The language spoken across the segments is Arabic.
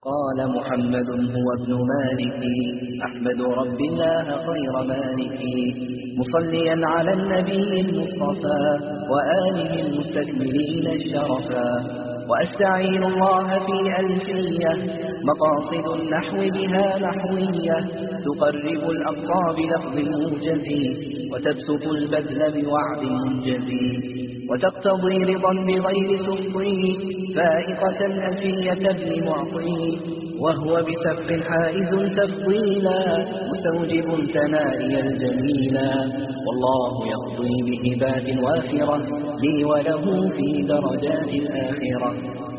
قال محمد هو ابن مالك أحمد رب الله خير مالك مصليا على النبي المصطفى وآله المستكملين الشرفا وأستعين الله في ألفية مقاصد النحو بها نحوية تقرب الأقصى بلفظ موجز وتبسط البذل بوعد منجز وتقتضي رضا بغير سخطي فائقة ألفية ابن معطي وهو بسبق حائز تفضيلا مستوجب ثنائي الجميلا والله يقضي بهبات وافرة لي وله في درجات الآخرة.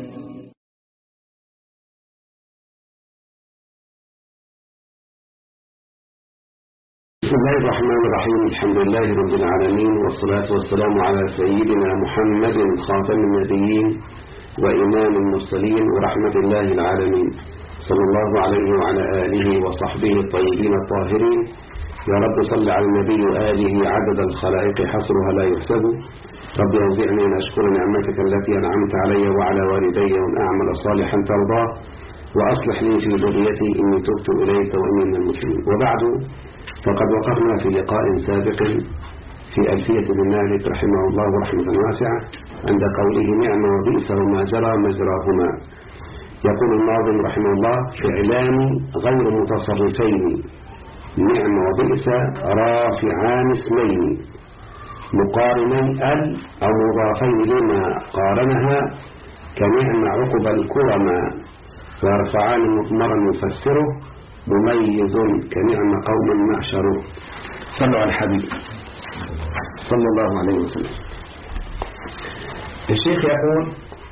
بسم الله الرحمن الرحيم. الحمد لله رب العالمين والصلاة والسلام على سيدنا محمد خاتم النبيين وإمام المرسلين ورحمة الله العالمين صلى الله عليه وعلى آله وصحبه الطيبين الطاهرين. يا رب صل على النبي وآله عدد الخلائق حصرها لا يحسب. رب أوزعني أن أشكر نعمتك التي أنعمت علي وعلى والدي وأن أعمل صالحا ترضاه وأصلح لي في ذريتي إني تبت إليك وإني من المسلمين. وبعد، فقد وقفنا في لقاء سابق في ألفية ابن مالك رحمه الله رحمة واسعة عند قوله نعم وبئس وما جرى مجراهما. يقول الناظم رحمه الله فعلان غير متصرفين نعم وبئس رافعان اسمين مقارنين أو مضافين لما قارنها كنعم عقب الكرما ويرفعان مضمرا يفسره مميز كنعم قوم معشره. صلوا على الحبيب صلى الله عليه وسلم. الشيخ يقول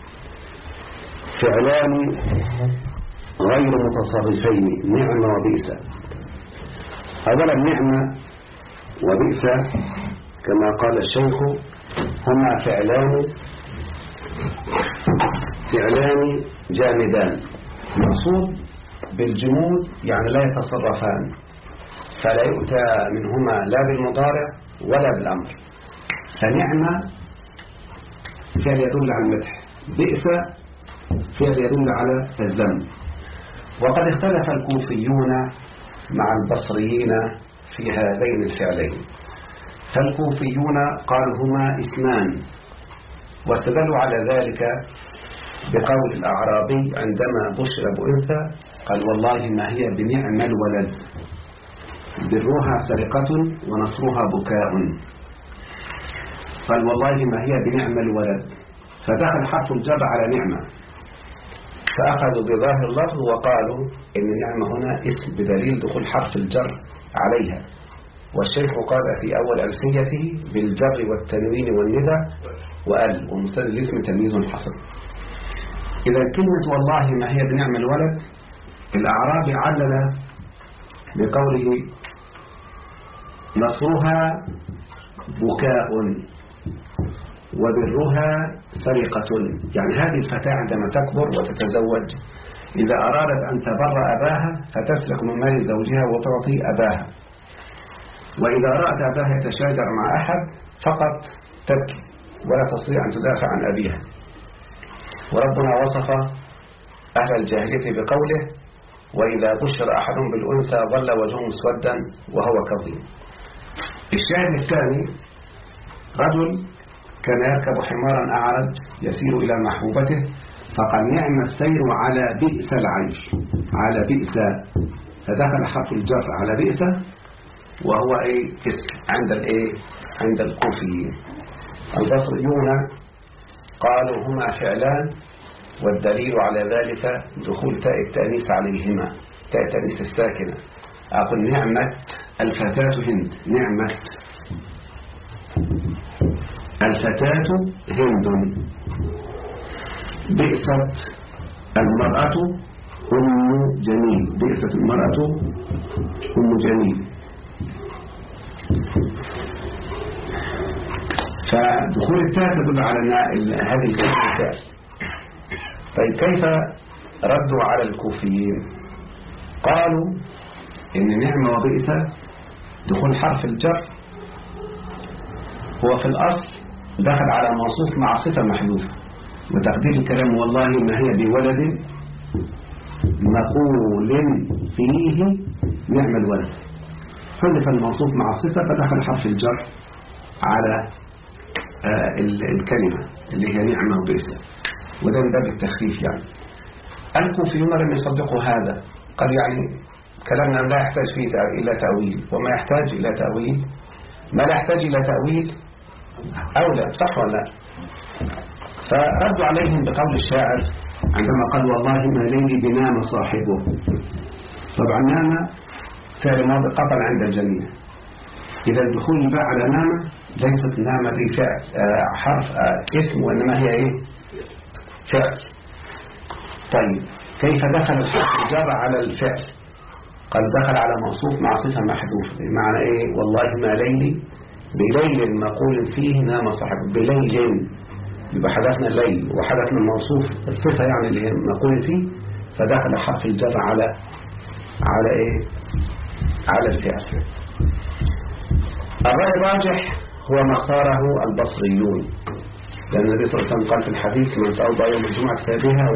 فعلان غير متصرفين نعم وبئس. أولا نعم وبئس كما قال الشيخ هما فعلان جامدان مقصود بالجمود يعني لا يتصرفان، فلا يؤتى منهما لا بالمضارع ولا بالأمر. فنعمة فعل يدل على المدح، بئس فعل يدل على الذم. وقد اختلف الكوفيون مع البصريين في هذين الفعلين. فالكوفيون قالوا هما اسمان واستدلوا على ذلك بقول الأعرابي عندما بشر بأنثى قال والله ما هي بنعم الولد برها سرقة ونصرها بكاء. قال والله ما هي بنعم الولد، فدخل حرف الجر على نعمة، فأخذوا بظاهر اللفظ وقالوا إن نعمة هنا اسم بدليل دخول حرف الجر عليها. والشيخ قال في أول ألفيته بالجر والتنوين والندى وأل ومثل الاسم تمييز حصل. إذا كلمة والله ما هي بنعم الولد الأعرابي علل بقوله نصرها بكاء وبرها سرقة، يعني هذه الفتاة عندما تكبر وتتزوج إذا أرادت أن تبر أباها فتسرق من مال زوجها وتعطي أباها، وإذا أراد أباها يتشاجر مع أحد فقط تبكي ولا تستطيع أن تدافع عن أبيها. وربنا وصف أهل الجاهلية بقوله وإذا بشر أحد بالأنثى ظل وجهه مسودا وهو كظيم. الشاهد الثاني رجل كان يركب حمارا أعرج يسير إلى محبوبته فقال نعم السير على بئس العيش، على بئس، فدخل حرف الجر على بئس وهو عند الكوفيين. البصريون قالوا هما فعلان والدليل على ذلك دخول تاء التأنيث عليهما، تاء التأنيث الساكنة. أقول نعمة الفتاة هند، نعمة الفتاة هند، بئست المرأة أم جميل، بئست المرأة أم جميل. فدخول التاء تدل على هذه الكلمة. طيب كيف ردوا على الكوفيين؟ قالوا إن نعمة وبئس دخول حرف الجر هو في الأصل دخل على موصوف مع صفة محذوفة، وتقدير الكلام والله ما هي بولد مقول فيه نعم الولد، حذف الموصوف مع الصفة فدخل حرف الجر على الكلمة اللي هي نعمة وبئس، وده من باب التخفيف يعني. الكوفيون لم يصدقوا هذا، قال يعني كلامنا لا يحتاج فيه إلى تأويل، وما يحتاج إلى تأويل ما لا يحتاج إلى تأويل أولى، صح ولا لا؟ فردوا عليهم بقول الشاعر عندما قال والله ما ليلي بنام صاحبه. طبعا نام فعل ماضي قطعا عند الجميع، إذا الدخول الباء على نام ليست نام دي فعل حرف اسم، وإنما هي إيه؟ فعل. طيب كيف دخل الحرف الجر على الفعل؟ قال دخل على موصوف مع صفة محذوفة، بمعنى إيه؟ والله ما ليلي، بليل مقول فيه نام صاحبه، بليل يبقى حذفنا الليل وحذفنا الموصوف الصفة يعني اللي هي مقول فيه، فدخل حرف الجر على إيه؟ على الفعل. الرأي الراجح هو ما اختاره البصريون، لأن النبي صلى الله عليه وسلم قال في الحديث من توضأ يوم الجمعة فبها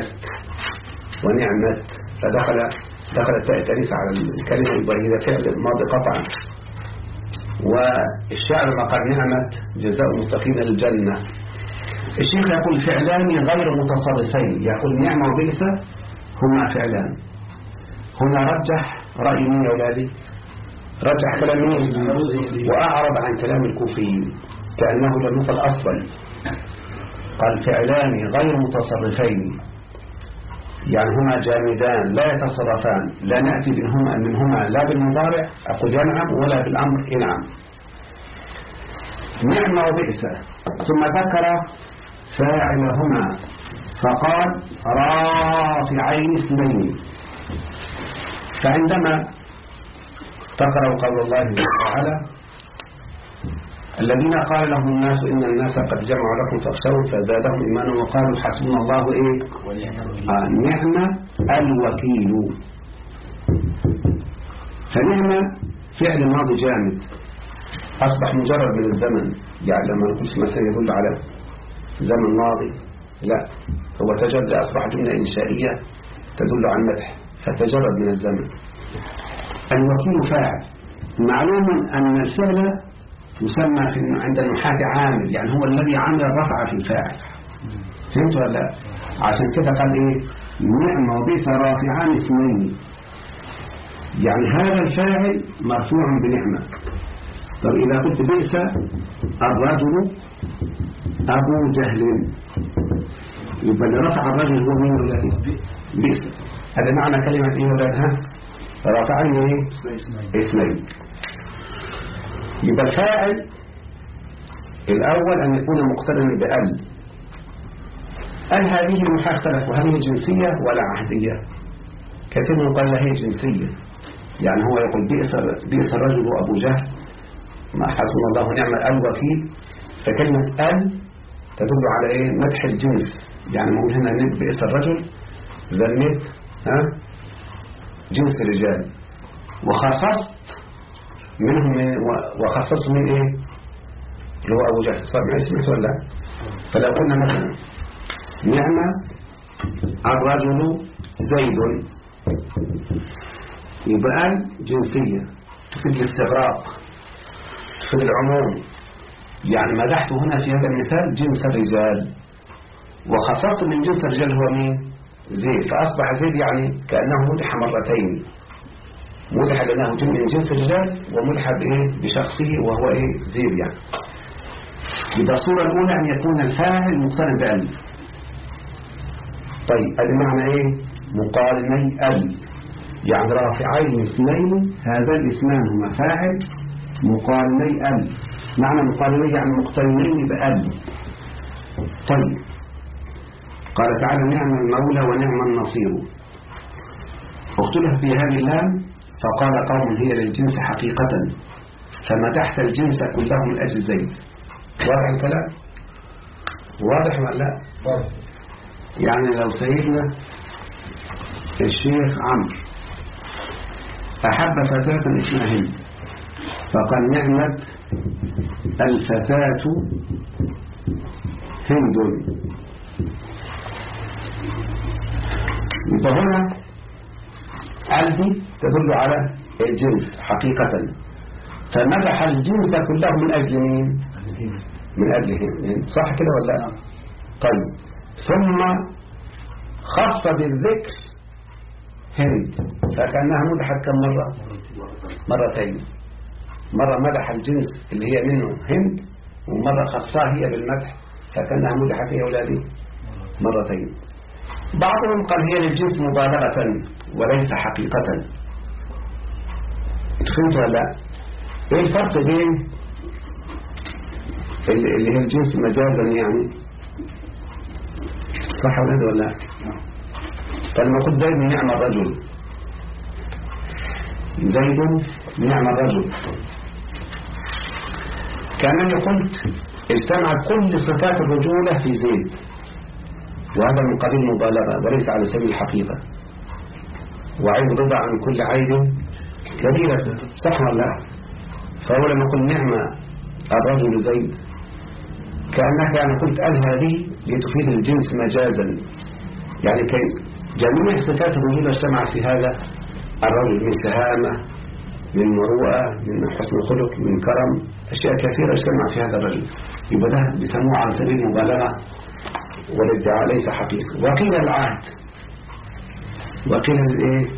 ونعمت، فدخل التاء التانيث على الكلمة، يبقى هي فعل ماضي قطعا. والشاعر ما قال نعمت جزاء المتقين الجنة. الشيخ يقول فعلان غير متصرفين، يقول نعمة وبئس هما فعلان. هنا رجح رأي مين يا أولادي؟ رجح كلام مين؟ وأعرض عن كلام الكوفيين كأنه لم يقل أصلا. قال فعلان غير متصرفين، يعني هما جامدان لا يتصرفان، لا نأتي منهما لا بالمضارع أقول ينعم ولا بالأمر ينعم. نعمة وبئس، ثم ذكر فاعلهما فقال رافعين اثنين. فعندما تقرأ قول الله تعالى الذين قال لهم الناس إن الناس قد جمعوا لكم فاخشوا فزادهم إيمانا وقالوا حسبنا الله إيه نعم الوكيل. فنعم فعل ماضي جامد أصبح مجرد من الزمن، يعني لما نقول مثلا يدل على زمن ماضي، لا هو تجرد، أصبح جملة إنشائية تدل على المدح فتجرد من الزمن. الوكيل فاعل، معلوم أن الفعل يسمى عند النحاة عامل، يعني هو الذي عمل الرفع في الفاعل. فهمت ولا لا؟ عشان كده قال ايه نعمة وبئس رافعان اثنين، يعني هذا الفاعل مرفوع بنعمة. طب إذا قلت بئس الرجل أبو جهل، يبقى اللي رفع الرجل هو مين ولا بئس. هذا معنى كلمة ايه ولادها؟ رافعين ايه اثنين. يبقى الفاعل الأول أن يكون مقترنا بأل. هذه النحاة اختلفوا هل هي جنسية ولا عهدية؟ كثير من قال هي جنسية، يعني هو يقول بئس الرجل أبو جهل ما حسبنا الله ونعم الوكيل، فكلمة ال تدل على ايه مدح الجنس، يعني نقول هنا بئس الرجل ذمت جنس الرجال، وخصصت منهم وخصصوا من ايه اللي هو ابو جهل، صار معي اسمه ولا؟ فلو قلنا مثلا نعم الرجل زيد، يبقى جنسية تفيد الاستغراق تفيد العموم، يعني مدحت هنا في هذا المثال جنس الرجال، وخصصت من جنس الرجال هو مين؟ زيد، فأصبح زيد يعني كأنه مدح مرتين، مدح لأنه من جنس الرجال ومدح بإيه بشخصه وهو إيه زيد يعني. يبقى الصورة الأولى أن يكون الفاعل مقترن بأل. طيب هذا معنى إيه مقارني أل، يعني رافعين اثنين، هذا الاثنان هما فاعل مقارني أل. معنى مقارني يعني مقترنين بأل. طيب قال تعالى نعم المولى ونعم النصير. اختلف في هذه اللام فقال قوم هي للجنس حقيقة فمدحت الجنس كله من أجل زيد. واضح الكلام؟ واضح ولا لا؟ واضح. يعني لو سيدنا الشيخ عمرو أحب فتاة اسمها هند فقال نعمت الفتاة هند، يبقى هنا الدي تدل على الجنس حقيقة، فمدح الجنس كله من أجل مين؟ من أجلهم، صح كده ولا لا؟ طيب ثم خص بالذكر هند، فكأنها مدحت كم مرة؟ مرتين. مرة مدح الجنس اللي هي منه هند، ومرة خصها هي بالمدح فكأنها مدحت يا أولادي مرتين. بعضهم قال هي للجنس مبالغة وليس حقيقة. فهمت ولا لا؟ ايه الفرق بين اللي هي الجنس مجازا يعني، صح ولا ولا لا؟ فلما قلت زيد نعم الرجل، زيد نعم الرجل، كأنني قلت اجتمع كل صفات الرجولة في زيد، وهذا من قبيل المبالغة وليس على سبيل الحقيقة. وعين رضا عن كل عين كبيرة، صح ولا لا؟ فهو لما قل نعم الرجل زيد كأنك أنا قلت هذه لتفيد الجنس مجازا، يعني كي جميع صفات الرجولة اجتمعت في هذا الرجل، من شهامة، من مروءة، من حسن خلق، من كرم، أشياء كثيرة اجتمعت في هذا الرجل. يبقى ده بيسموه على سبيل المبالغة والادعاء ليس حقيقة. وقيل العهد، وقيل الايه؟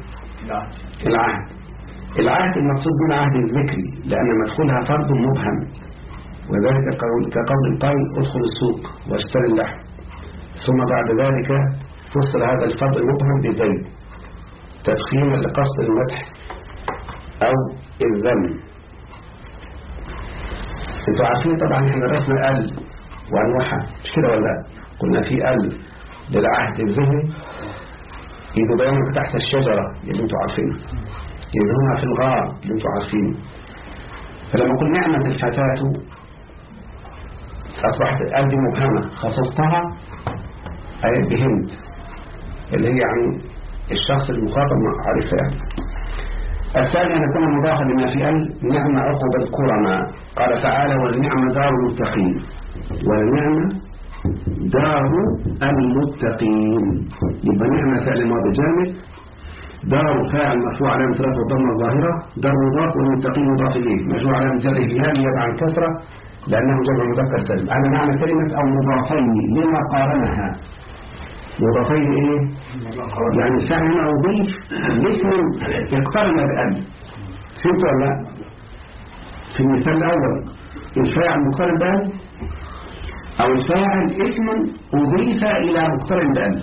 العهد المقصود من عهد الذكري، لأن مدخولها فرض مبهم، وذلك كقول القائل ادخل السوق واشتري اللحم، ثم بعد ذلك فصل هذا الفرض المبهم بزيد تفخيما لقصد المدح أو الذم. انتوا عارفين طبعا احنا درسنا ال وانواعها مش كده ولا؟ قلنا في ال للعهد الذهني يدو بيانك تحت الشجرة اللي انتوا عارفينه، يدونا في الغار اللي انتوا عارفينه. فلما قلنا نعمة الفتاة أصبحت ال دي مبهمة، خصصتها أي بهند اللي هي عن الشخص المخاطب عارفها يعني. الثاني أن يكون مضافا لما في ال نعم عقب الكرماء، قال تعالى والنعم دار المتقين، والنعم دار المتقين. يبقى نعمة فعل ماضي جامد، دار فاعل مرفوع علامة رفعه الضمة الظاهرة، دار مضاف والمتقين مضاف إليه مجموع علامة جره الياء نيابة عن كسرة لأنه جمع مذكر سالم. أنا معنى كلمة أو مضافين لما قارنها، مضافين إيه؟ يعني فعل أضيف لاسم يقترن بأل. فهمت ولا لا؟ في المثال الأول الفاعل مقترن بأل، أو الفاعل اسم أضيف إلى مقترن بأل،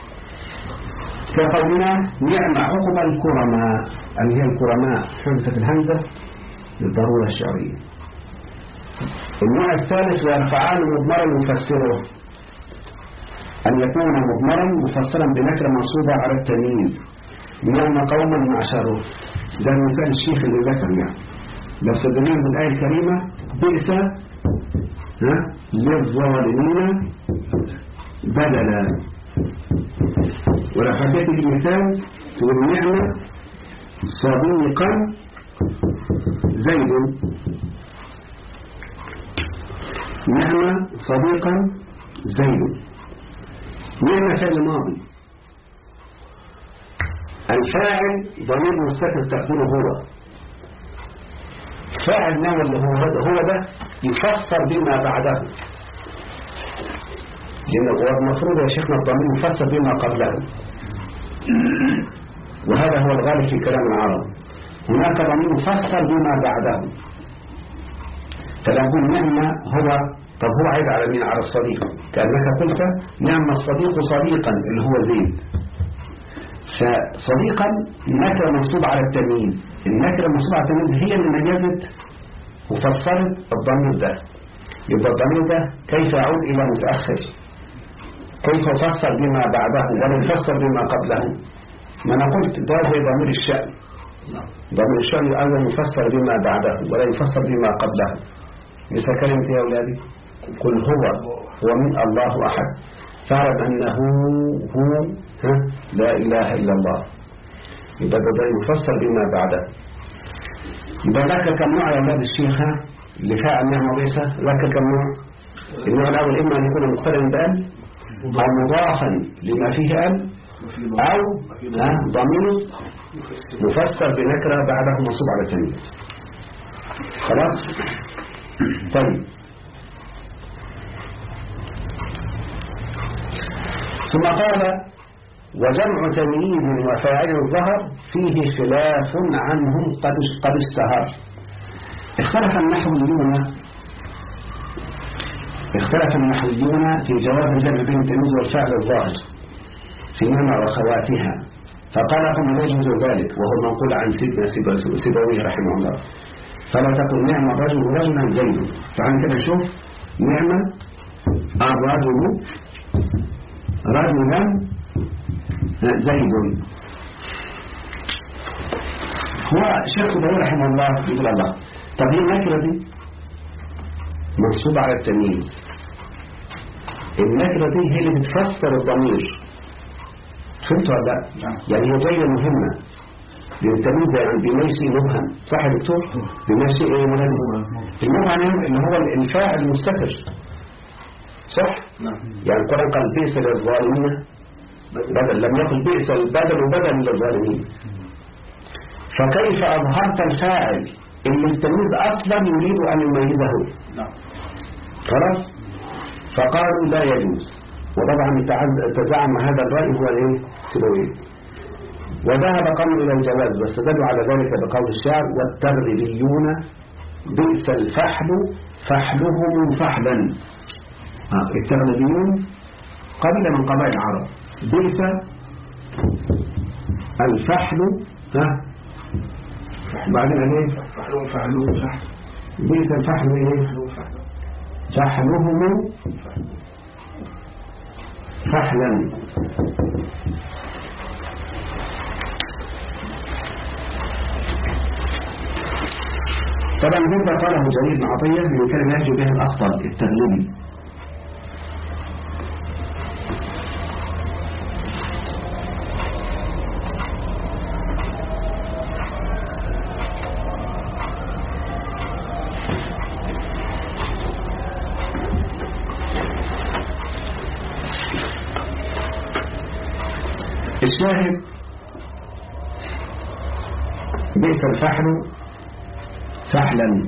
كقولنا نعم عقب الكرماء، أن هي الكرماء حذفت الهمزة للضرورة الشعرية. النوع الثالث والفعال مضمرا يفسره، أن يكون مضمرا مفسرا بنكرة منصوبة على التمييز، نعم قوما معشره. ده مثال الشيخ اللي ذكر يعني. لو استدلنا بالآية الكريمة بئس للظالمين بدلا، ولو حكيت المثال تقول نعمة صديقا زيد، نعمة صديقا زيد. نعمة فعل ماضي، الفاعل ضمير مستتر تقديره هو، فاعل نعمة اللي هو ده يفسر بما بعده، لأن هو المفروض يا شيخنا الضمير يفسر بما قبله، وهذا هو الغالب في كلام العرب. هناك ضمير يفسر بما بعده، فلنقول نعمة هو، طب هو عيد على مين؟ على الصديق، كأنك قلت نعم الصديق صديقا اللي هو زيد. فصديقا نكرة منصوب على التمييز، النكرة المنصوب على التمييز هي اللي مجازت وفسرت الضمير ده. يبقى الضمير ده كيف يعود إلى متأخر؟ كيف يفسر بما بعده ولا يفسر بما قبله؟ ما أنا قلت ده زي ضمير الشأن، ضمير الشأن أيضا يفسر بما بعده ولا يفسر بما قبله. مثل كلمة يا أولادي قل هو من الله أحد، فاعلم أنه هو لا إله إلا الله. يبقى ده يفسر بما بعده. يبقى ذاك كم نوع يا أولاد الشيخ اللي فاعل نعمة وليس؟ ذاك كم نوع؟ النوع الأول إما أن يكون مقترن بأل أو مضافا لما فيه أل أو ضمير مفسر بنكرة بعده منصوب على التمييز. خلاص. طيب ثم قال وجمع تمييز وفاعل الظهر فيه خلاف عنهم قد اشتهر. اختلف النحويون في جواز الجمع بين التمييز والفعل الظاهر في نعمة وخواتها، فقال قم لا يجوز ذلك، وهو منقول عن سيدنا سيبويه رحمه الله. فلا تقل نعم الرجل رجلا زيد، فعن كده نشوف نعم الرجل رجلا زيد. هو شيخ سيبويه رحمه الله يقول الله طب هي النكرة دي منصوبة على التمييز، النكرة دي هي اللي بتفسر الضمير، فهمت ولا لا؟ يعني هي جاية مهمة للتمييز، يعني بما شيء مبهم، صح يا دكتور؟ بما شيء ايه مهم؟ المبهم اللي هو الفاعل المستتر، صح؟ يعني القرآن قال بئس للظالمين بدل، لم يقل بئس البدل وبدل للظالمين. فكيف أظهرت الفاعل اللي التمييز أصلا يريد أن يميزه؟ خلاص. فقالوا لا يجوز، وطبعا تزعم هذا الرأي هو الايه سيبويه، وذهب قوم إلى الجواز واستدلوا على ذلك بقول الشعر والترغيبيون بئس الفحل فحلهم فحلا. الترغيبيون قبيلة من قبائل العرب، بئس الفحل بعدين ايه فحلهم بئس الفحل ايه فحلهم فحلا. طبعا هذا قاله جرير بن عطية من كلمة يهجو بها الأخطل التغليبي. الشاهد بئس الفحل فحلا،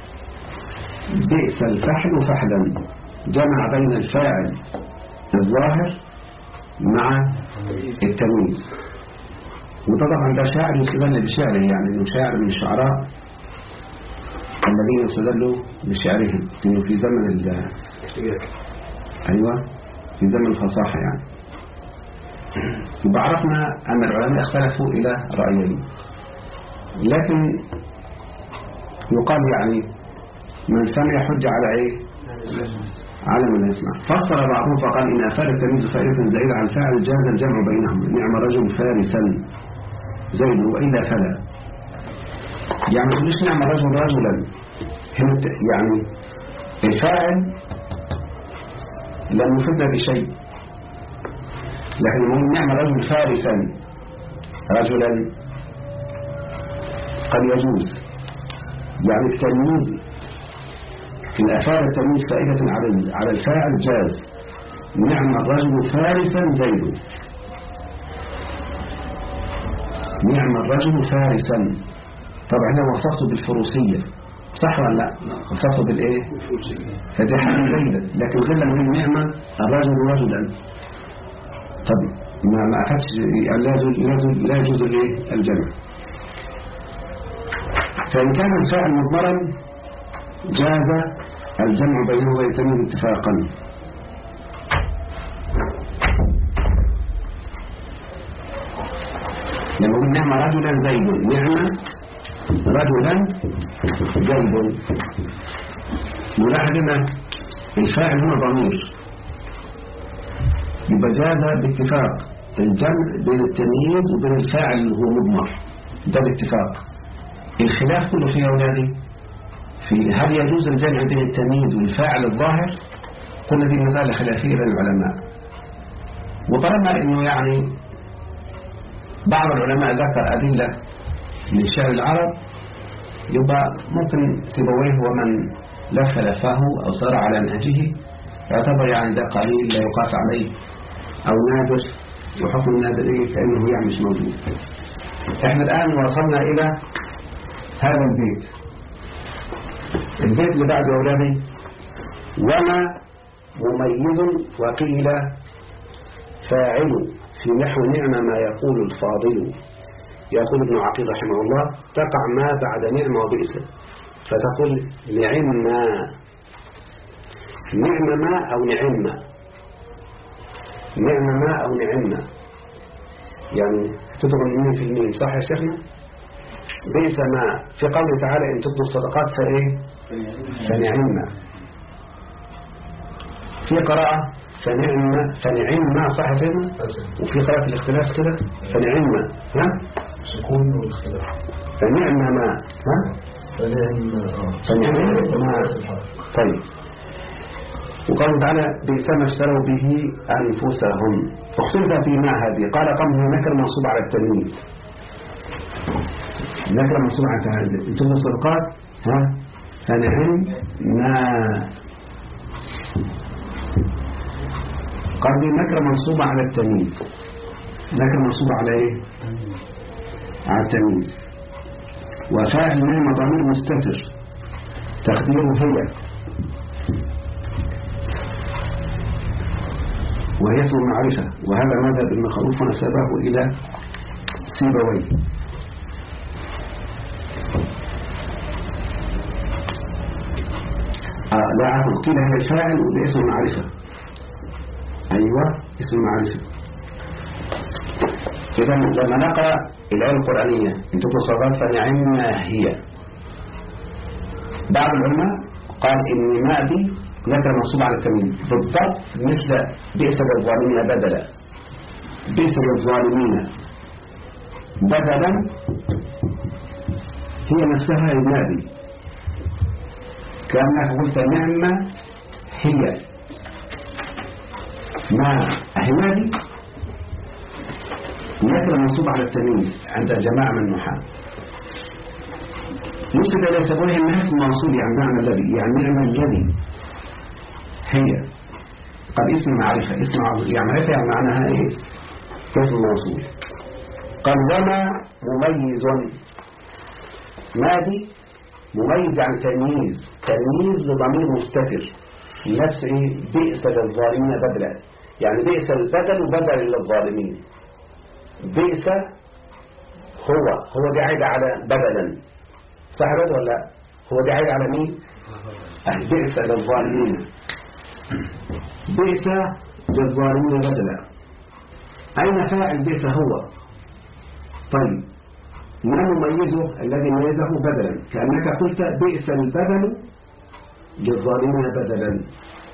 بئس الفحل فحلا، جمع بين الفاعل الظاهر مع التمييز. وطبعا ده شاعر يستدل بشعره، يعني انه شاعر من الشعراء الذين يستدلوا بشعرهم، انه في زمن ايوه في زمن الفصاحة يعني. يبقى عرفنا أن العلماء اختلفوا إلى رأيين، لكن يقال يعني من سمع حج على إيه؟ على من يسمع. فسر بعضهم فقال إن أفاد التمييز فائدة زائدة عن فاعل جاز الجمع بينهم، نعم رجل فارسا زيد وإلا فلا. يعني مش نعم رجل رجلا، يعني الفاعل لم يفيدنا بشيء، لكن يقول نعم رجل فارسا رجلا قد يجوز. يعني التمييز في الأفعال التمييز فائدة على الفاعل جاز، نعم الرجل فارسا زيد، نعم الرجل فارسا. طبعا هنا وصفته بالفروسية، صح ولا لا؟ وصفته بالايه؟ فدي حاجة زيدة، لكن غير لما نقول نعم الرجل رجلا، طب ما أخذش يعني لا يجوز الجمع. فإن كان الفاعل مضمرا جاز الجمع بينه وبين التمييز اتفاقا. لما قلنا نعم رجلا زيد، نعم رجلا زيد، ملاحظنا الفاعل هو ضمير، يبقى جاز باتفاق الجمع بين التمييز وبين الفاعل اللي هو مضمر، ده باتفاق. الخلاف كله في أولادي في هل يجوز الجمع بين التمييز والفاعل الظاهر. قلنا دي مسألة خلافية بين العلماء، وطالما انه يعني بعض العلماء ذكر أدلة من شعر العرب، يبقى ممكن سيبويه ومن لف لفه أو صار على نهجه يعتبر يعني ده قليل لا يقاس عليه أو نادر وحكم ان هذا ايه كأنه يعني مش موجود. احنا الآن وصلنا إلى هذا البيت. البيت اللي بعد يا أولادي وما مميز وقيل فاعل في نحو نعم ما يقول الفاضل. يقول ابن عقيل رحمه الله تقع ما بعد نعم وبئس فتقول نعم ما أو نعم ما أو نعم، يعني تدغل الميم في الميم، صح يا شيخنا؟ بئس ما في قوله تعالى إن تبدوا الصدقات فإيه فنعم. في قراءة فنعم ما، صح يا سيدنا؟ وفي قراءة الاختلاف كده فنعم ها سكون والاختلاف فنعم ما ها فنعم ما. طيب وقال تعالى بئس ما اشتروا به أنفسهم. اختلف في ما هذه، قال قوله نكر منصوب على التنوين، نكر منصوب على التنوين انتم الصدقات ها فنعم ما. قال لي نكر منصوب على التنوين، نكر منصوب على ايه؟ على التنوين. وفاعل ما ضمير مستتر تقديره هي، وهي اسم المعرفة، وهذا مذهب ابن خلوف ونسبه إلى سيبويه. لا عفوا قيل هي الفاعل وده اسم المعرفة. أيوة اسم المعرفة. إذا لما نقرأ الآية القرآنية إن تبدوا الصدقات فنعم هي، بعض العلماء قال إن ما دي نكرة منصوبة على التنوين بالضبط مثل بئس للظالمين بدلا. بئس للظالمين بدلا هي نفسها الماضي، كأنك قلت نعمة هي ما أهمادي نكرة منصوبة على التنوين عند جماعة من النحاة. يوسف إلى سبويه أنها اسم موصول يعني معنى الذي، يعني نعمة الذي هي قد اسم معرفة، اسم يعني معرفة يعني معناها ايه اسم موصول. قال وما مميز ماذي مميز عن تمييز لضمير مستتر نفس ايه بئس للظالمين بدلا، يعني بئس البدل وبدل للظالمين. بئس هو دي عايد على بدلا، صح ولا لا؟ هو دي عايد على مين؟ بئس للظالمين، بئس للظالمين بدلا. أين فاعل بئس هو؟ طيب ما مميزه الذي ميزه بدلا، كأنك قلت بئس البدل للظالمين بدلا.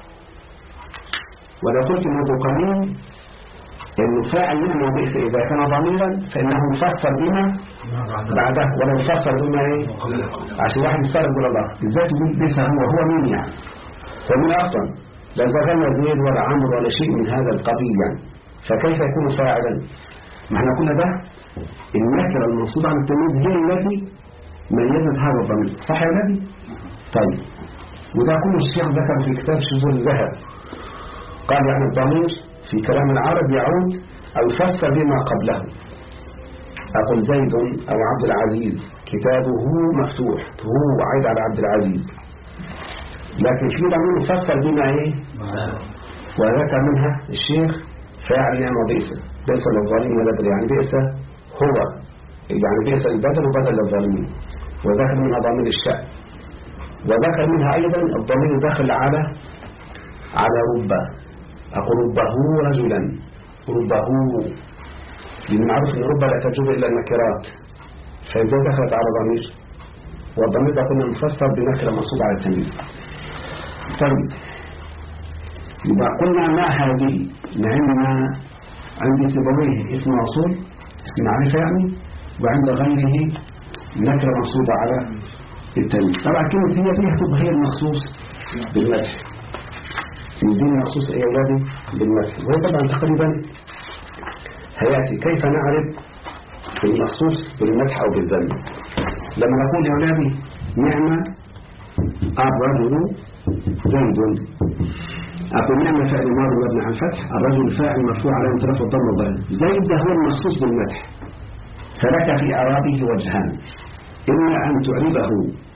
ولو قلت انه قليل انه فاعل منه وبئس اذا كان ضميرا فانه يفسر بما بعده، ولا يفسر بما ايه عشان واحد يفسر يقول الله ازاي تقول بئس هو مين يعني؟ هو مين اصلا؟ لا زغلنا زيد ولا عمرو ولا شيء من هذا القبيل يعني، فكيف يكون فاعلا؟ ما احنا قلنا ده النكره المنصوبه عن التمييز هي التي ميزت هذا الضمير، صح يا ولدي؟ طيب وده كله الشيخ ذكر في كتاب شذور الذهب، قال يعني الضمير في كلام العرب يعود أو يفسر بما قبله. أقول زيد أو عبد العزيز كتابه مفتوح، هو عيد على عبد العزيز، لكن في ضمير يفسر بما ايه وذكر منها الشيخ فاعل نعم وبئس، بئس للظالمين بدل يعني بئس هو يعني بئس البدل وبدل للظالمين، وذكر منها ضمير الشأن، وذكر منها أيضا الضمير داخل على ربه. أقول ربه رجلا، ربه لأن معروف أن ربه لا تجوب إلا النكرات، فإذا دخلت على ضمير والضمير ده كنا نفسر بنكرة منصوبة على التمييز. طيب يبقى قلنا ما هذه نعمنا عند سيبويه اسم موصول اسم معرفة يعني، وعند غيره نكرة منصوبة على التمييز. طبعا كلمة هي دي هتبقى هي المخصوص بالمدح، الدين المخصوص يا أولادي بالمدح، وهو طبعا تقريبا هيأتي كيف نعرف المخصوص بالمدح أو بالذم. لما نقول يا أولادي نعمة الرجل زيد، أقول نعم فعل ماضي مبني على الفتح، الرجل فاعل مرفوع على انطلاق الضم والظاهر. زيد ده هو المخصوص بالمدح، فلك في إعرابه وجهان: إما أن تعربه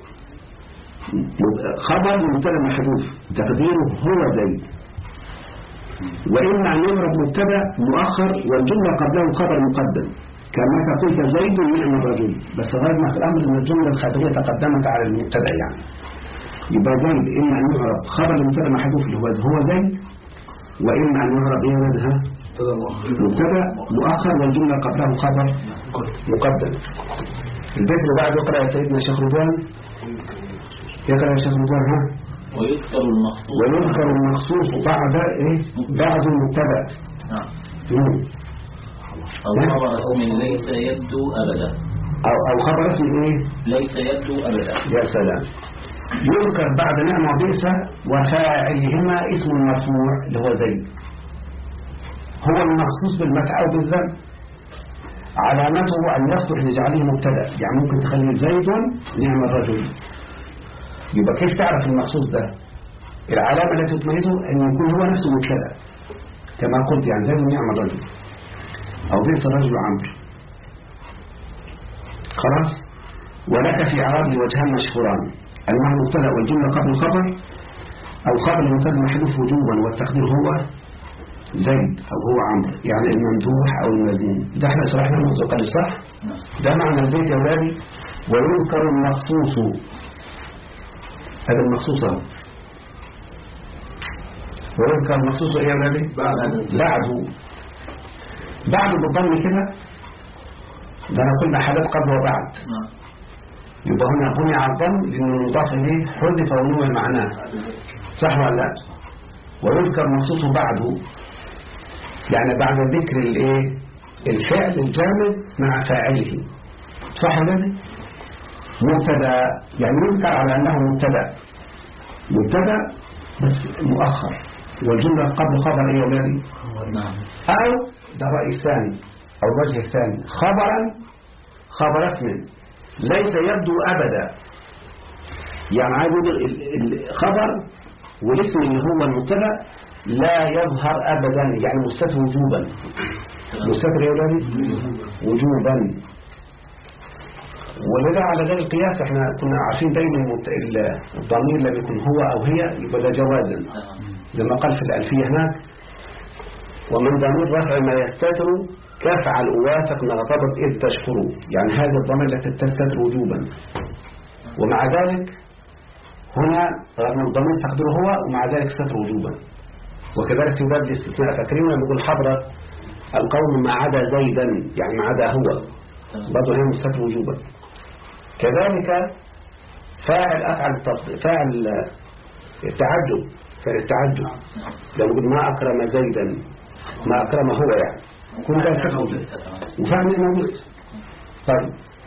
خبر مبتدا محذوف تقديره هو زيد، وإما أن يعرب مبتدا مؤخر والجملة قبله خبر مقدم، كما قلت زيد نعم الرجل، بس غير ما في الأمر أن الجملة الخبرية تقدمت على المبتدا، يعني يبقى زيد إما أن يعرب خبر المبتدا محذوف اللي هو زيد، وإما أن يعرب إيه منها مبتدا مؤخر والجملة قبله خبر مقدم. البيت اللي بعد يقرأ يا سيدنا شيخ رضوان، يقرأ يا شيخ رضوان. ها ويذكر المخصوص بعد إيه؟ بعد المبتدا. أو خبر اسم ليس يبدو أبدا، أو خبر اسم إيه؟ ليس يبدو أبدا. يا سلام. يذكر بعد نعم وبئس وفاعلهما اسم مرفوع اللي هو زيد، هو المخصوص بالمدح أو بالذم، علامته أن يصلح لجعله مبتدا، يعني ممكن تخلي زيد نعم الرجل. يبقى كيف تعرف المخصوص ده؟ العلامة التي تميزه أن يكون هو نفسه مبتدا، كما قلت يعني زيد نعم الرجل أو بئس الرجل عمرو. خلاص. ولك في إعرابه وجهان مشهوران: أنه مبتدا والجملة قبل الخبر، أو خبر المبتدا محذوف وجوبا والتقدير هو زيد أو هو عمرو، يعني الممدوح أو المذموم. ده احنا شرحنا منذ قبل، صح؟ ده معنى البيت يا ولادي. ويذكر المخصوص، هذا المخصوص اهو. ويذكر المخصوص ايه يا ولادي؟ بعد بالضم كده، ده انا قلنا حالات قبل وبعد. يبقى هنا بني على الضم لأنه مضاف إليه حذف ونوع معناه، صح ولا لا؟ ويذكر مخصوص بعده، يعني بعد ذكر الايه الفعل الجامد مع فاعله، صح ولا لا؟ مبتدا، يعني يذكر على أنه مبتدا بس مؤخر والجملة قبل خبر ايه يا ولادي؟ أو ده الرأي الثاني أو الوجه الثاني: خبر اسم ليس يبدو أبدا، يعني عايز الخبر والاسم اللي هو المبتدا لا يظهر أبدا، يعني مستتر وجوبا. مستتر يا ولادي وجوبا. ولذا على ذلك القياس احنا كنا عارفين دايما الضمير لما يكون هو أو هي يبقى ده جوازا، زي ما قال في الألفية هناك: ومن ضمير رفع ما يستتر كفعل أوافق نغتبط إذ تشكروا، يعني هذه الضمير التي تستتر وجوبا. ومع ذلك هنا رغم الضمير تقدره هو ومع ذلك ستر وجوبا. وكذلك في باب الاستثناء فاكرين لما يقول حضرة القوم ما عدا زيدا، يعني ما عدا هو، برضه هنا مستتر وجوبا. كذلك فاعل التعجب، لو يقول ما أكرم زيدا، ما أكرم هو، يعني كل ده ستر وجوبا وفاعل الموجود. طيب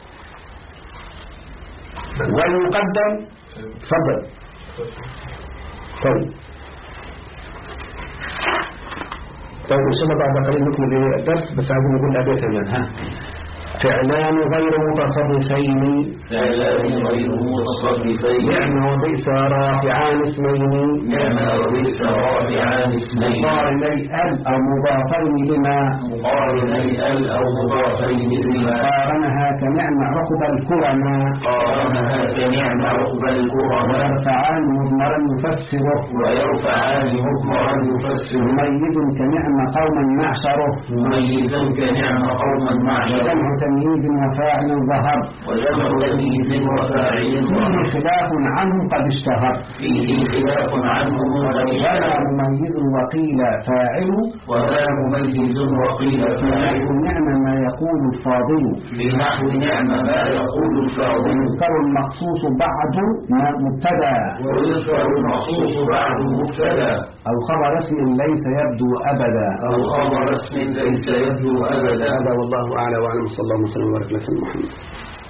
والمقدم تفضل. طيب إن شاء الله بعد قليل نكمل الدرس، بس عايزين نقول أبيات كمان. ها فعلان غير متصرفين نعم وبئس رافعان اسمين مقارني ال أو مضافين لما قارنها كنعم عقب الكرما ويرفعان مضمرا يفسره مميز كنعم قوما معشره جمع تمييز وفاعل ظهر فيه خلاف عنه قد اشتهر ولا مميز وقيل فاعل نعم ما يقول الفاضل يذكر المخصوص بعد مبتدا أو خبر اسم ليس يبدو أبدا هذا والله أعلى وأعلم. صلى الله وسلم وبارك على سيدنا محمد.